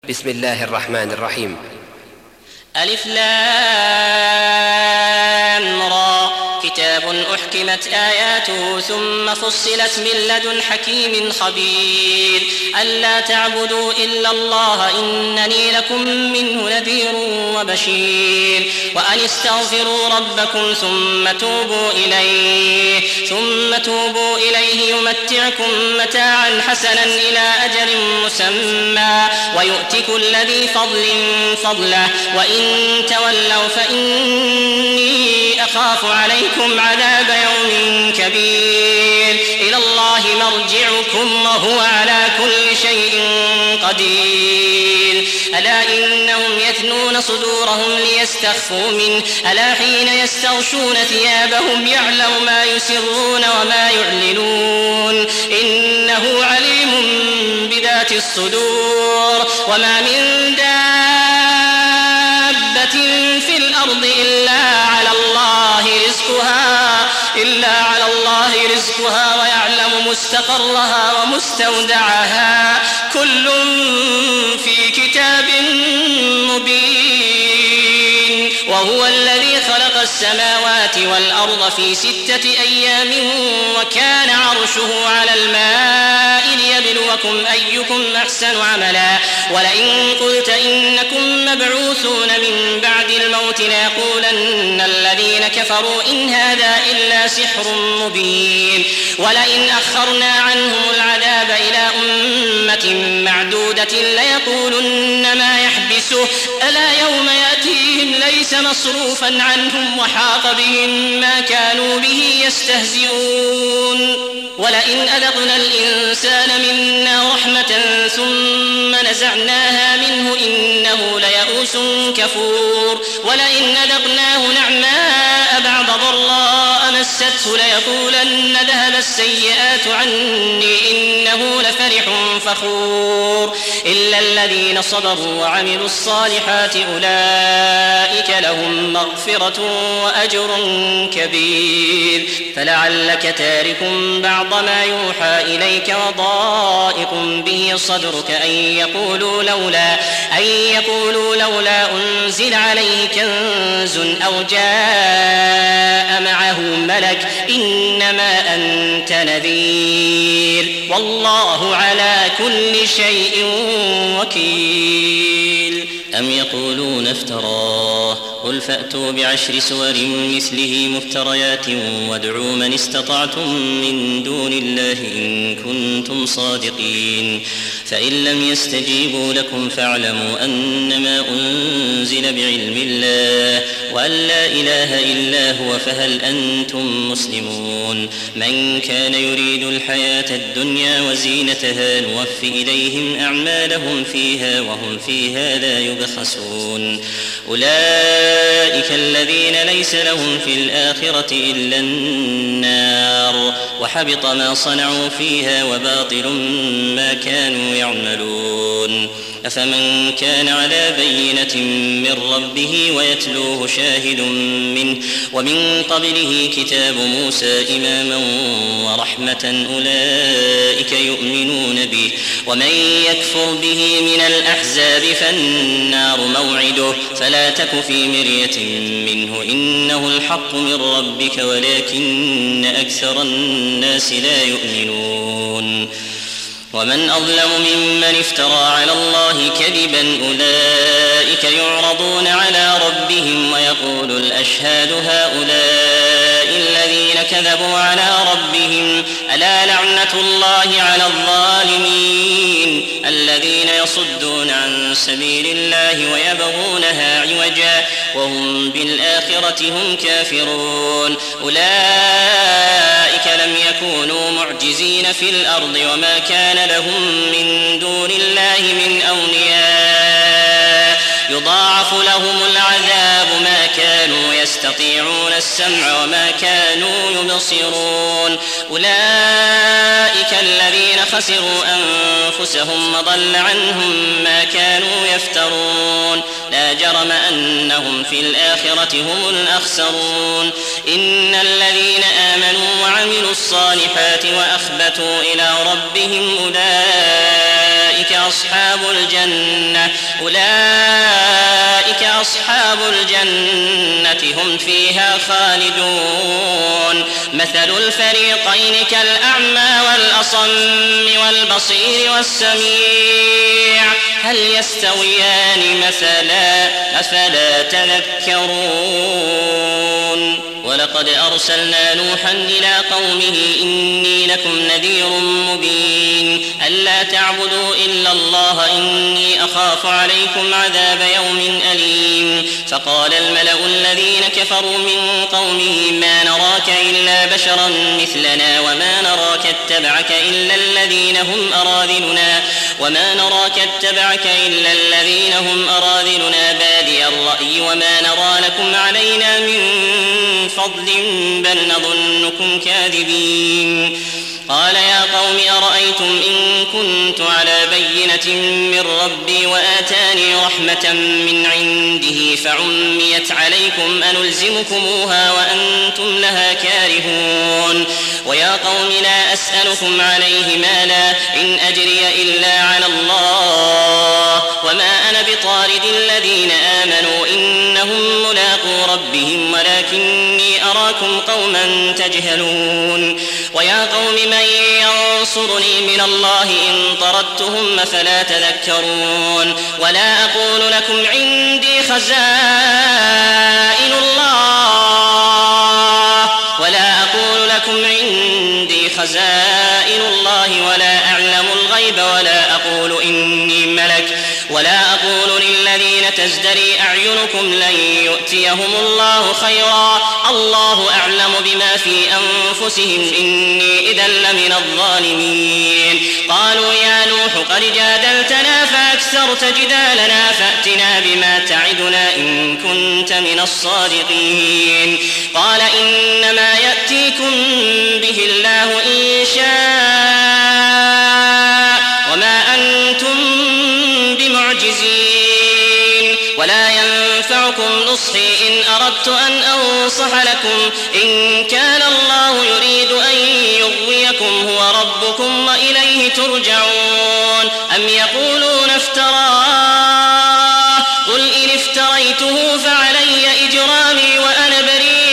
بسم الله الرحمن الرحيم. ألف لام را كتاب أحكمت آياته ثم فصلت من لدن حكيم خبير ألا تعبدوا إلا الله إنني لكم منه نذير وبشير وأن استغفروا ربكم ثم توبوا إليه يمتعكم متاعا حسنا إلى أجل مسمى ويؤت كل ذي فضل فضله وإن تولوا فإني أخاف عليكم عذاب يوم كبير إلى الله مرجعكم وهو على كل شيء قدير ألا إنهم يثنون صدورهم ليستخفوا منه ألا حين يستغشون ثيابهم يعلم ما يسرون وما يعلنون إنه عليم بذات الصدور وما من دابة في الأرض إلا على الله رزقها ويعلم مستقرها ومستودعها كل في كتاب مبين وهو الذي خلق السماوات والأرض في 6 أيام وكان عرشه على الماء ليبلوكم أيكم أحسن عملا ولئن قلت إنكم مبعوثون من بعد الموت ليقولن الذين كفروا إن هذا إلا سحر مبين ولئن أخرنا عنهم العذاب إلى أمة معدودة ليقولن ما يحبسه ألا يوم يأتيهم ليس مصروفا عنهم وحاق بهم ما كانوا به يستهزئون ولئن أذقنا الإنسان منا رحمة ثم نزعناها منه إنه ليئوس كفور ولئن أذقناه نعماء بعد ضراء مسته ليقولن ذهب السيئات عني إنه لفرح فخور إلا الذين صبروا وعملوا الصالحات أولئك لهم مغفرة وأجر كبير فلعلك تارك بعض ما يوحى إليك وضائق به صدرك أن يقولوا لولا أنزل عليه كنز أو جاء معه ملك إنما أنت نذير والله على كل شيء وكيل أم يقولون افتراه قل فأتوا ب10 سور مثله مفتريات وادعوا من استطعتم من دون الله إن كنتم صادقين فإن لم يستجيبوا لكم فاعلموا أنما أنزل بعلم الله وأن لا إله إلا هو فهل أنتم مسلمون من كان يريد الحياة الدنيا وزينتها نوفي إليهم أعمالهم فيها وهم فيها لا يبخسون أولئك الذين ليس لهم في الآخرة إلا النار وحبط ما صنعوا فيها وباطل ما كانوا يعملون أفمن كان على بينة من ربه ويتلوه شاهد منه ومن قبله كتاب موسى إماما ورحمة أولئك يؤمنون به ومن يكفر به من الأحزاب فالنار موعده فلا تك في مرية منه إنه الحق من ربك ولكن أكثر الناس لا يؤمنون ومن أظلم ممن افترى على الله كذبا أولئك يعرضون على ربهم ويقول الأشهاد هؤلاء الذين كذبوا على ربهم ألا لعنة الله على الظالمين الذين يصدون عن سبيل الله ويبغونها عوجا وهم بالآخرة هم كافرون أولئك لم يكونوا معجزين في الأرض وما كان لهم من دون الله من أولياء يضاعف لهم العذاب ما كانوا يستطيعون السمع وما كانوا يبصرون أولئك الذين خسروا أنفسهم وضل عنهم ما كانوا يفترون لا جرم أنهم في الآخرة هم الأخسرون إن الذين آمنوا وعملوا الصالحات وأخبتوا إلى ربهم أولئك أولئك أصحاب الجنة هم فيها خالدون. مثل الفريقين كالأعمى والأصم والبصير والسميع هل يستويان مثلا أفلا تذكرون. ولقد أرسلنا نوحا إلى قومه إني لكم نذير مبين ألا تعبدوا إلا الله إني أخاف عليكم عذاب يوم أليم. فقال الملأ الذين كفروا من قومه ما نراك إلا بشرا مثلنا وما نراك اتبعك إلا الذين هم أراذلنا بادي الرأي وما نرى لكم علينا من فضل بل نظنكم كاذبين. قال يا قوم أرأيتم إن كنت على بينة من ربي وآتاني رحمة من عنده فعميت عليكم أنلزمكموها وأنتم لها كارهون. ويا قوم لا أسألكم عليه مالا إن أجري إلا على الله وما أنا بطارد الذين آمنوا إنهم ملاقو ربهم ولكني أراكم قوما تجهلون. ويا قوم من ينصرني من الله إن طردتهم فلا تذكرون. ولا أقول لكم عندي خزائن الله ولا أعلم الغيب ولا أقول إني ملك ولا أقول للذين تزدري أعينكم لن يؤتيهم الله خيرا الله أعلم بما في أنفسهم إني إذا لمن الظالمين. قالوا يا نوح قد جادلتنا فأكثرت جدالنا فأتنا بما تعدنا إن كنت من الصادقين. قال إنما يأتيكم به الله إن شاء وما أنتم بمعجزين ولا ينفعكم نصحي إن أردت أن أنصح لكم إن كان الله يريد أن يغويكم هو ربكم وإليه ترجعون. أم يقولون افتراه قل إن افتريته فعلي إجرامي وأنا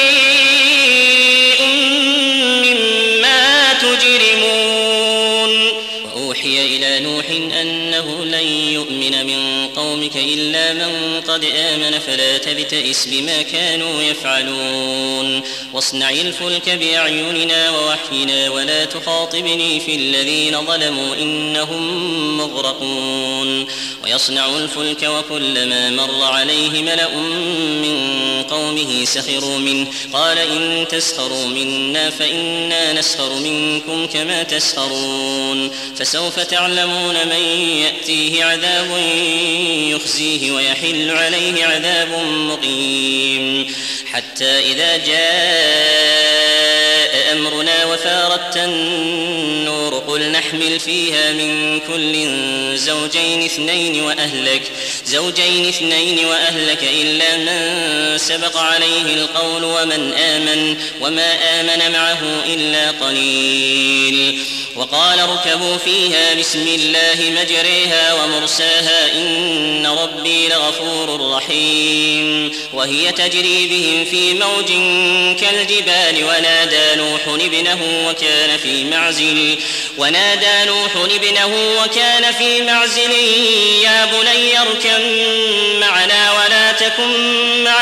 بريء مما تجرمون. وأوحي إلى نوح أنه لن يؤمن من قومك إلا من قد آمن فلا تبتئس بما كانوا يفعلون. واصنع الفلك بأعيننا ووحينا ولا تخاطبني في الذين ظلموا إنهم مغرقون. ويصنع الفلك وكلما مر عليه ملأ من قومه سخروا منه قال إن تسخروا منا فإنا نسخر منكم كما تسخرون. فسوف تعلمون من يأتيه عذاب يخزيه ويحل عليه عذاب مقيم. حتى إذا جاء أمرنا وفارت النور قل نحمل فيها من كل زوجين اثنين وأهلك إلا من سبق عليه القول وما آمن معه إلا قليل. وقال اركبوا فيها بسم الله مجريها ومرساها إن ربي لغفور رحيم. وهي تجري بهم في موج كالجبال ونادى نوح ابنه وكان في معزل يا بني اركب معنا ولا تكن مع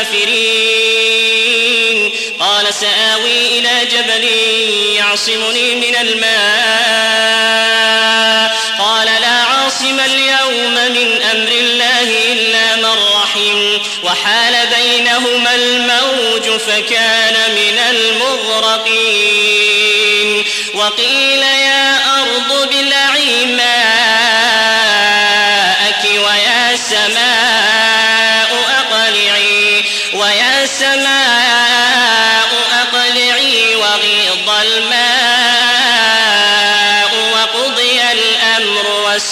الكافرين. قال سآوي إلى جبل يعصمني من الماء قال لا عاصم اليوم من أمر الله إلا من رحم وحال بينهما الموج فكان من المغرقين. وقيل يا أرض ابلعي ماءك ويا سماء أقلعي وغيض الماء وقضي الأمر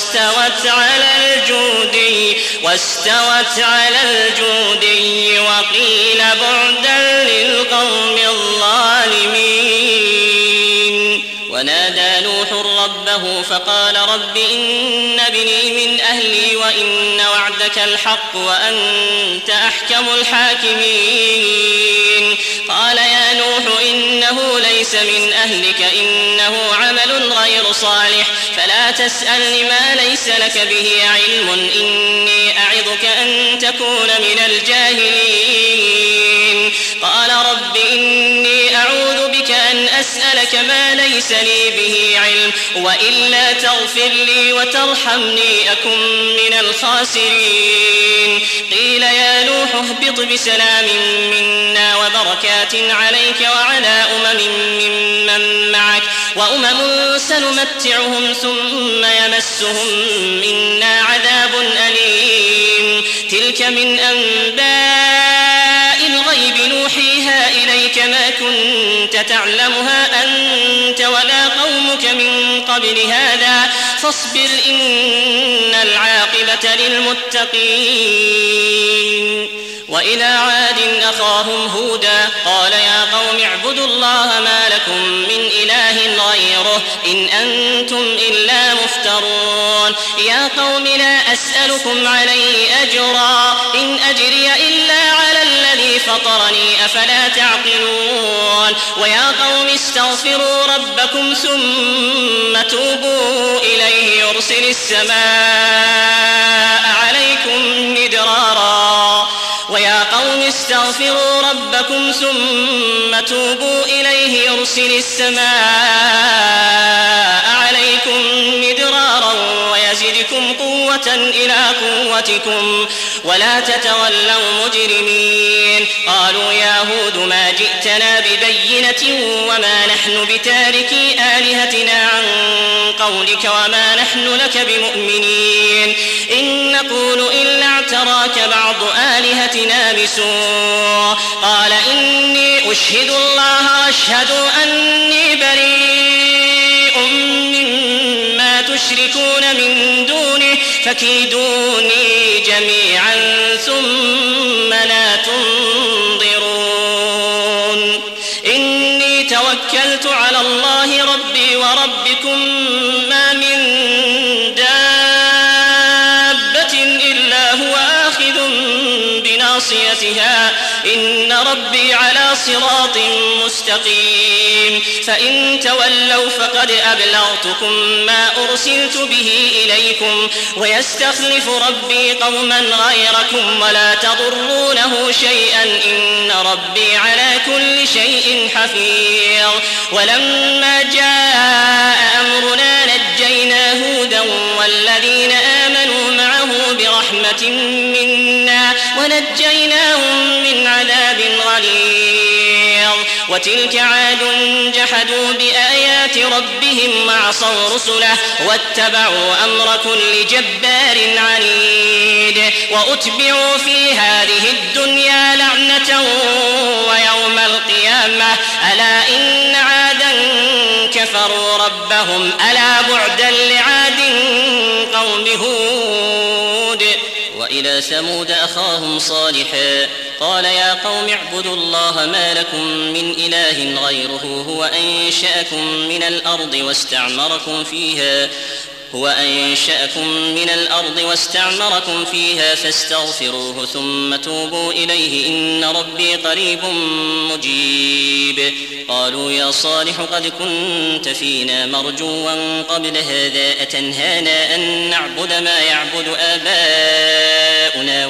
واستوت على الجودي وقيل بعدا للقوم الظالمين. ونادى نوح ربه فقال رب إن ابني من أهلي وإن وعدك الحق وأنت أحكم الحاكمين قال يا نوح إنه ليس من أهلك إنه عمل غير صالح فلا تسألني ما ليس لك به علم إني أعظك أن تكون من الجاهلين قال رب إني أعوذ بك أن أسألك ما ليس لي به علم وإلا تغفر لي وترحمني أكن من الخاسرين قيل يا نوح اهبط بسلام منا وبركات عليك وعلى ممن معك وأمم سنمتعهم ثم يمسهم منا عذاب أليم تلك من أنباء الغيب نوحيها إليك ما كنت تعلمها أنت ولا قومك من قبل هذا فاصبر إن العاقبة للمتقين وإلى عاد أخاهم هودا قال يا قوم اعبدوا الله ما لكم من إله غيره إن أنتم إلا مفترون يا قوم لا أسألكم عليه أجرا إن أجري إلا على الذي فطرني أفلا تعقلون ويا قوم استغفروا ربكم ثم توبوا إليه يرسل السماء عليكم مدرارا ويا قوم استغفروا ربكم ثم توبوا إليه يرسل السماء عليكم مدرارا ويزدكم قوة إلى قوتكم ولا تتولوا مجرمين قالوا يا هود ما جئتنا ببينة وما نحن بتاركي آلهتنا عن قولك وما نحن لك بمؤمنين إن نقول إلا اعتراك بعض آلهتنا بسوء قال إني أشهد الله وأشهد أني بريء مما تشركون من دونه فكيدوني جميعا ثم لا تنظرون إني توكلت على الله ربي وربكم ما من دابة إلا هو آخذ بناصيتها إن ربي على صراط مستقيم فإن تولوا فقد أبلغتكم ما أرسلت به إليكم ويستخلف ربي قوما غيركم ولا تضرونه شيئا إن ربي على كل شيء حفيظ ولما جاء أمرنا نجينا هودا والذين آمنوا معه برحمة منا ونجيناهم من عذاب غليظ وتلك عاد جحدوا بآيات ربهم وعصوا رسله واتبعوا أمر كل جبار عنيد وأتبعوا في هذه الدنيا لعنة ويوم القيامة ألا إن عادا كفروا ربهم ألا بعدا لعاد قوم هود وإلى ثمود أخاهم صالحا قال يا قوم اعبدوا الله ما لكم من إله غيره هو أنشأكم من الأرض واستعمركم فيها فاستغفروه ثم توبوا إليه إن ربي قريب مجيب قالوا يا صالح قد كنت فينا مرجوا قبل هذا أتنهانا أن نعبد ما يعبد آباؤنا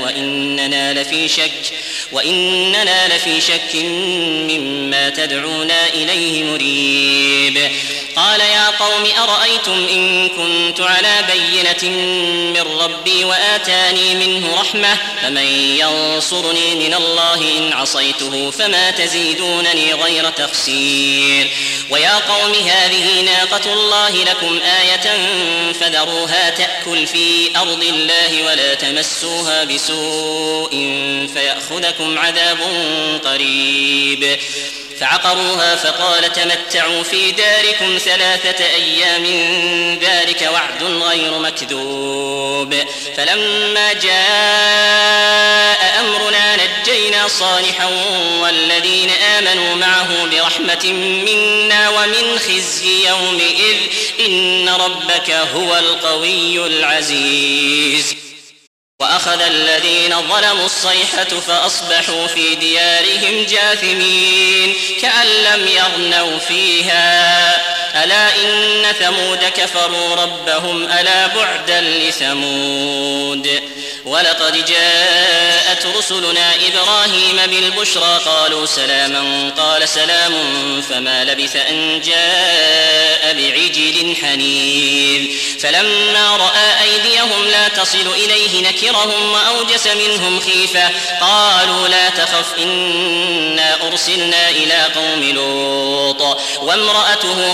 وإننا لفي شك مما تدعونا إليه مريب قال يا قوم أرأيتم إن كنت على بينة من ربي وآتاني منه رحمة فمن ينصرني من الله إن عصيته فما تزيدونني غير تخسير ويا قوم هذه ناقة الله لكم آية فذروها تأكل في أرض الله ولا تمسوها بسوء فيأخذكم عذاب قريب فعقروها فقال تمتعوا في داركم 3 أيام ذلك وعد غير مكذوب فلما جاء أمرنا نجينا صالحا والذين آمنوا معه برحمة منا ومن خزي يومئذ إن ربك هو القوي العزيز. وأخذ الذين ظلموا الصيحة فأصبحوا في ديارهم جاثمين كأن لم يغنوا فيها ألا إن ثمود كفروا ربهم ألا بعدا لثمود. ولقد جاءت رسلنا إبراهيم بالبشرى قالوا سلاما قال سلام فما لبث أن جاء بعجل حنيذ فلما رأى أيديهم لا تصل إليه نكرهم وأوجس منهم خيفة قالوا لا تخف إنا أرسلنا إلى قوم لوط وامرأته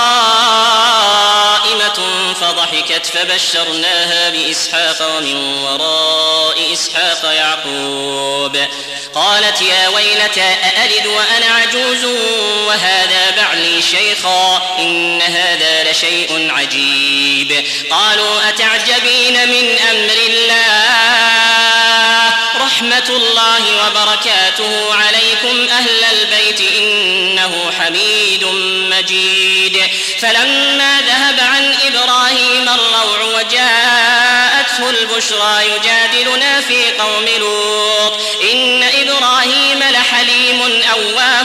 قائمة فضحكت فبشرناها بإسحاق ومن وراء إسحاق يعقوب قالت يا ويلتى أألد وأنا عجوز وهذا بعلي شيخا إن هذا لشيء عجيب. قالوا أتعجبين من أمر الله رحمة الله وبركاته عليكم أهل البيت إنه حميد مجيد. فلما ذهب عن إبراهيم الروع وجاءته البشرى يجادلنا في قوم لوط إن إبراهيم لحليم أواه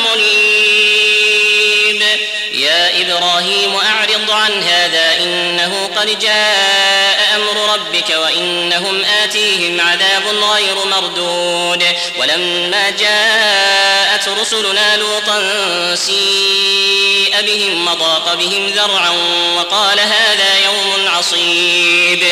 منيب. يا إبراهيم أعرض عن هذا إنه قد جاء أمر ربك وإنهم آتيهم عذاب غير مردود. ولما جاءت رسلنا لوطا سيء بهم وضاق بهم ذرعا وقال هذا يوم عصيب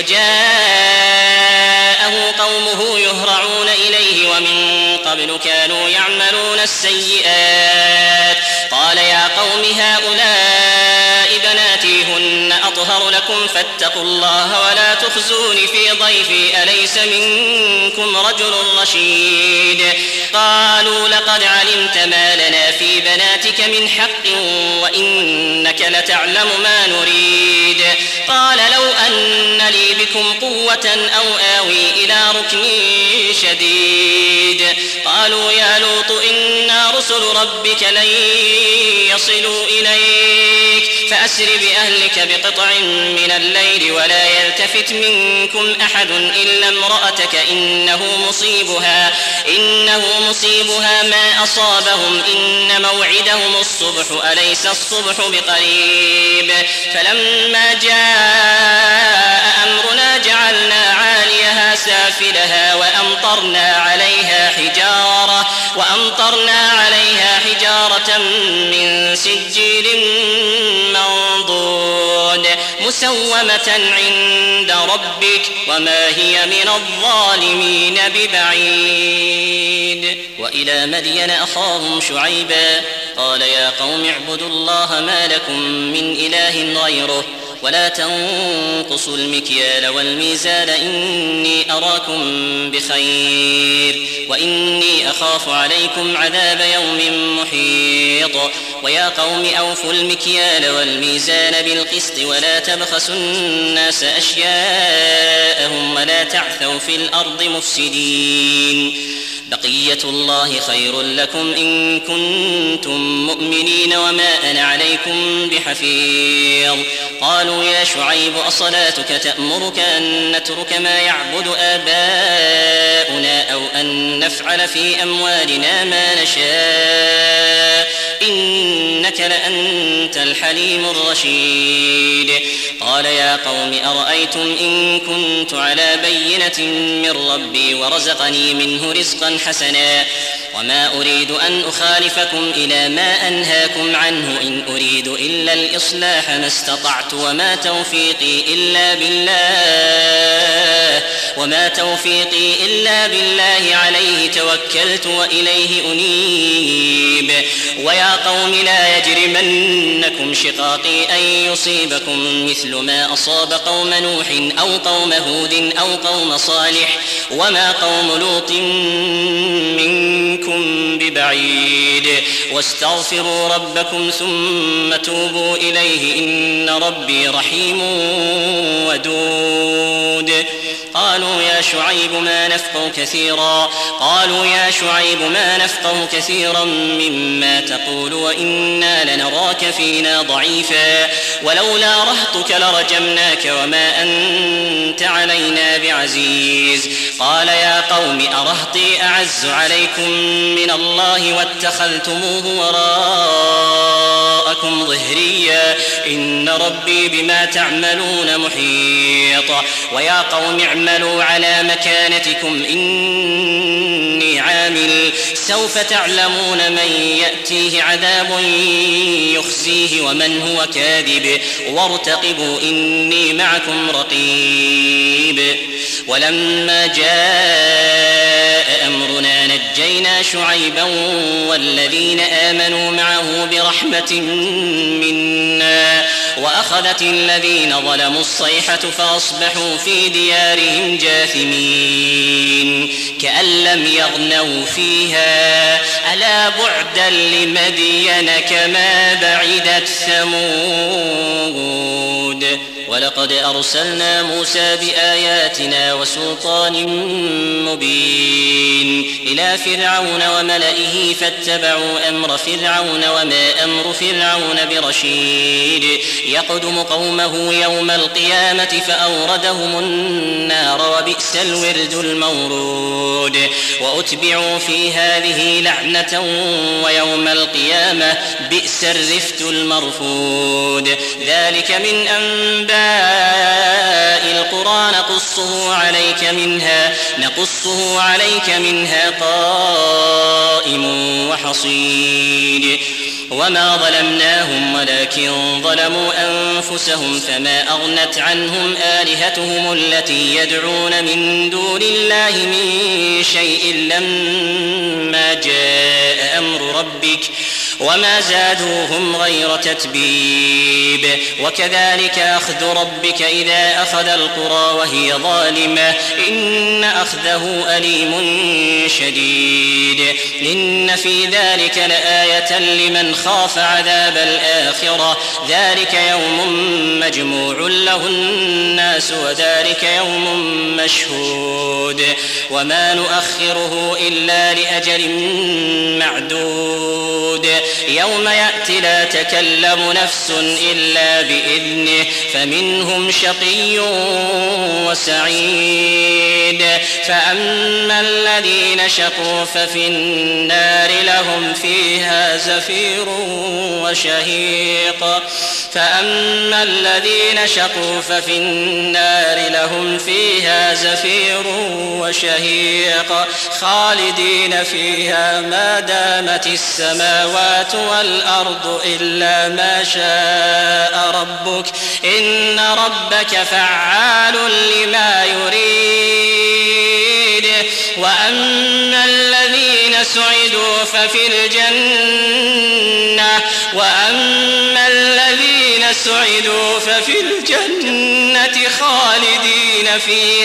وجاءه قومه يهرعون إليه ومن قبل كانوا يعملون السيئات قال يا قوم هؤلاء بناتي هن أطهر لكم فاتقوا الله ولا تخزون في ضيفي أليس منكم رجل رشيد. قالوا لقد علمت ما لنا في بناتك من حق وإنك لتعلم ما نريد. قال لو أن لي بكم قوة أو آوي إلى ركن شديد. قالوا يا لوط إنا رسل ربك لن يصلوا إليك فأسر بأهلك بقطع من الليل ولا يلتفت منكم أحد إلا امرأتك إنه مصيبها ما أصابهم إن موعدهم الصبح أليس الصبح بقريب. فلما جاء أمرنا جعلنا عاليها سافلها وأمطرنا عليها حجارة من سجيل منضود مسومة عند ربك وما هي من الظالمين ببعيد. وإلى مدين أخاهم شعيبا قال يا قوم اعبدوا الله ما لكم من إله غيره ولا تنقصوا المكيال والميزان إني أراكم بخير وإني أخاف عليكم عذاب يوم محيط. ويا قوم أوفوا المكيال والميزان بالقسط ولا تبخسوا الناس أشياءهم ولا تعثوا في الأرض مفسدين. بقية الله خير لكم إن كنتم مؤمنين وما أنا عليكم بحفيظ. قالوا يا شعيب أصلاتك تأمرك أن نترك ما يعبد آباؤنا أو أن نفعل في أموالنا ما نشاء إنك لأنت الحليم الرشيد. قال يا قوم أرأيتم إن كنت على بينة من ربي ورزقني منه رزقا حسنا وما أريد أن أخالفكم إلى ما أنهاكم عنه إن أريد إلا الإصلاح ما استطعت وما توفيقي إلا بالله عليه توكلت وإليه أنيب. ويا قوم لا يجرمنكم شقاقي أن يصيبكم مثل ما أصاب قوم نوح أو قوم هود أو قوم صالح وما قوم لوط منكم ببعيد. واستغفروا ربكم ثم توبوا إليه إن ربي رحيم ودود. قالوا يا شعيب ما نفقه كثيرا مما تقول وإنا لنراك فينا ضعيفا ولولا رهطك لرجمناك وما أنت علينا بعزيز. قال يا قوم أرهطي أعز عليكم من الله واتخذتموه وراءكم ظهريا إن ربي بما تعملون محيط. ويا قوم اعملوا على مكانتكم إني عامل سوف تعلمون من يأتيه عذاب يخزيه ومن هو كاذب وارتقبوا إني معكم رقيب. ولما جاء أمرنا نجينا شعيبا والذين آمنوا معه برحمة منا وأخذت الذين ظلموا الصيحة فأصبحوا في ديارهم جاثمين كأن لم يغنوا فيها ألا بعدا لمدين كما بعدت ثمود. ولقد أرسلنا موسى بآياتنا وسلطان مبين إلى فرعون وملئه فاتبعوا أمر فرعون وما أمر فرعون برشيد يقدم قومه يوم القيامة فأوردهم النار وبئس الورد المورود. وأتبعوا في هذه لعنة ويوم القيامة بئس الرفد المرفود. ذلك من أنباء القرى نقصه عليك منها قائم وحصيد. وما ظلمناهم ولكن ظلموا أنفسهم فما أغنت عنهم آلهتهم التي يدعون من دون الله من شيء لما جاء أمر ربك وما زادوهم غير تتبيب. وكذلك أخذ ربك إذا أخذ القرى وهي ظالمة إن أخذه أليم شديد. إن في ذلك لآية لمن خاف عذاب الآخرة ذلك يوم مجموع له الناس وذلك يوم مشهود. وما نؤخره إلا لأجل معدود يوم يأتي لا تكلم نفس إلا بإذنه فمنهم شقي وسعيد. فأما الذين شقوا ففي النار لهم فيها زفير وشهيق خالدين فيها ما دامت السماوات والأرض إلا ما شاء ربك إن ربك فعال لما يريد. وأما الذين سعدوا ففي الجنة خالدين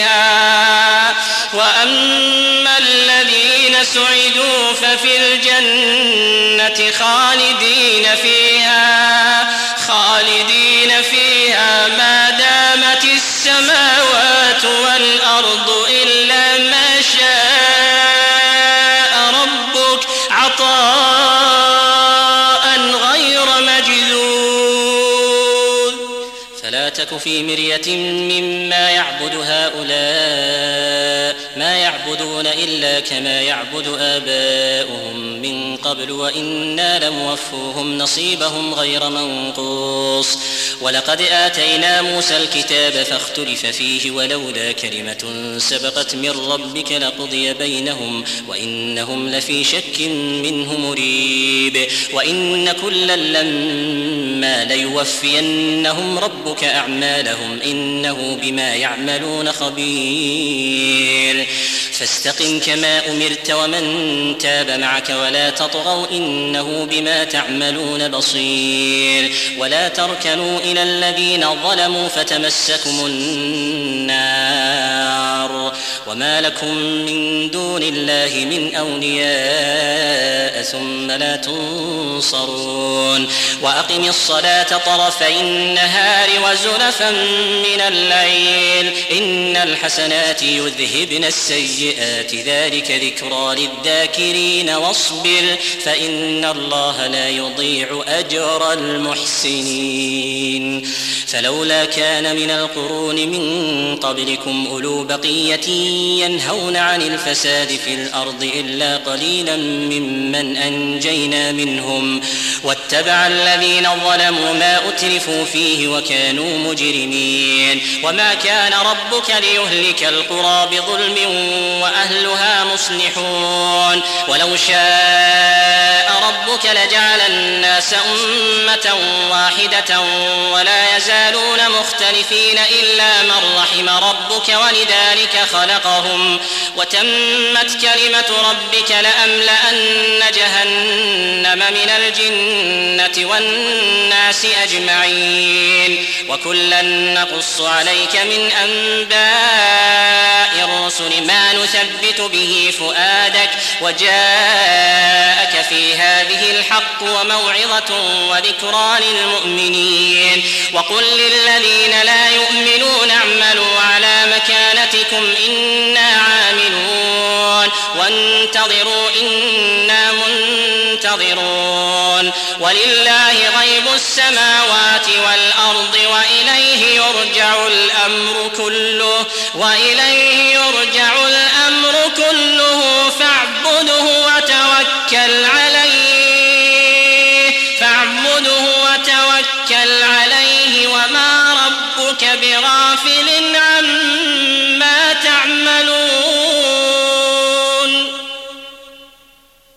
فيها ما دامت السماوات والأرض إلا ما شاء ربك عطاء غير مجذوذ. فلا تك في مرية مما يعبد هؤلاء ما يعبدون إلا كما يعبد آباؤهم من قبل وإنا لموفوهم نصيبهم غير منقوص. ولقد آتينا موسى الكتاب فاختلف فيه ولولا كلمة سبقت من ربك لقضي بينهم وإنهم لفي شك منه مريب. وإن كلا لما ليوفينهم ربك أعمالهم إنه بما يعملون خبير. فاستقم كما أمرت ومن تاب معك ولا تطغوا إنه بما تعملون بصير. ولا تركنوا إلى الذين ظلموا فتمسكم النار وما لكم من دون الله من أولياء ثم لا تنصرون وأقم الصلاة طرفي النهار وزلفا من الليل إن الحسنات يذهبن السيئات ذلك ذكرى للذاكرين واصبر فإن الله لا يضيع أجر المحسنين فلولا كان من القرون من قبلكم أولو بقية ينهون عن الفساد في الأرض إلا قليلا ممن أنجينا منهم واتبع الذين ظلموا ما أترفوا فيه وكانوا مجرمين وما كان ربك ليهلك القرى بظلم وأهلها مصلحون ولو شاء ربك لجعل الناس أمة واحدة ولا يزالون مختلفين إلا من رحم ربك ولذلك خلقهم وتمت كلمة ربك لأملأن جهنم من الجنة والناس أجمعين وكلا نقص عليك من أنباء الرسل ما نثبت به فؤادك وجاءك في هذه الحق وموعظة وذكرى للمؤمنين وقل للذين لا يؤمنون اعملوا على مكانتكم إنا عاملون وانتظروا إنا منتظرون ولله غيب السماوات والأرض وإليه يرجع الأمر كله